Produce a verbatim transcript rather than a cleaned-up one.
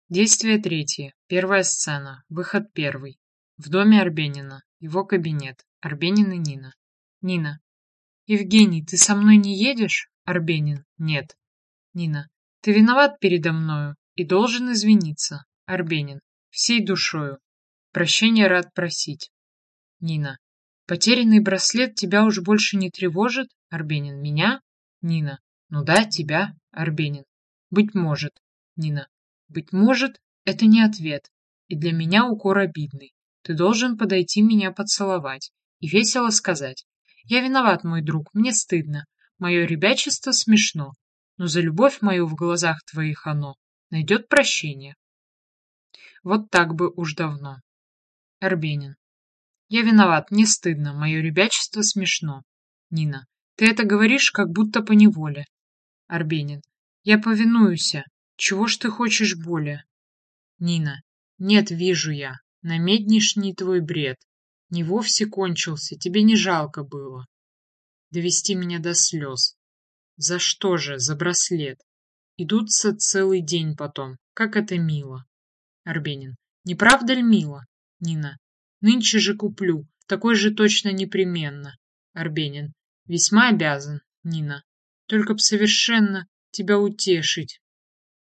Действие третье. Первая сцена. Выход первый. В доме Арбенина. Его кабинет. Арбенин и Нина. Нина. Евгений, ты со мной не едешь? Арбенин. Нет. Нина. Ты виноват передо мною и должен извиниться. Арбенин. Всей душою. Прощения рад просить. Нина. Потерянный браслет тебя уж больше не тревожит? Арбенин. Меня? Нина. Ну да, тебя. Арбенин. Быть может. Нина. Быть может, это не ответ, и для меня укор обидный. Ты должен подойти меня поцеловать и весело сказать: «Я виноват, мой друг, мне стыдно, мое ребячество смешно, но за любовь мою в глазах твоих оно найдет прощение». Вот так бы уж давно. Арбенин. Я виноват, мне стыдно, мое ребячество смешно. Нина. Ты это говоришь, как будто по неволе. Арбенин. Я повинуюся. Чего ж ты хочешь более? Нина. Нет, вижу я, намеднишний твой бред. Не вовсе кончился, тебе не жалко было довести меня до слез. За что же, за браслет? Идутся целый день потом, как это мило. Арбенин. Не правда ли мило? Нина. Нынче же куплю, такой же точно непременно. Арбенин. Весьма обязан. Нина. Только б совершенно тебя утешить.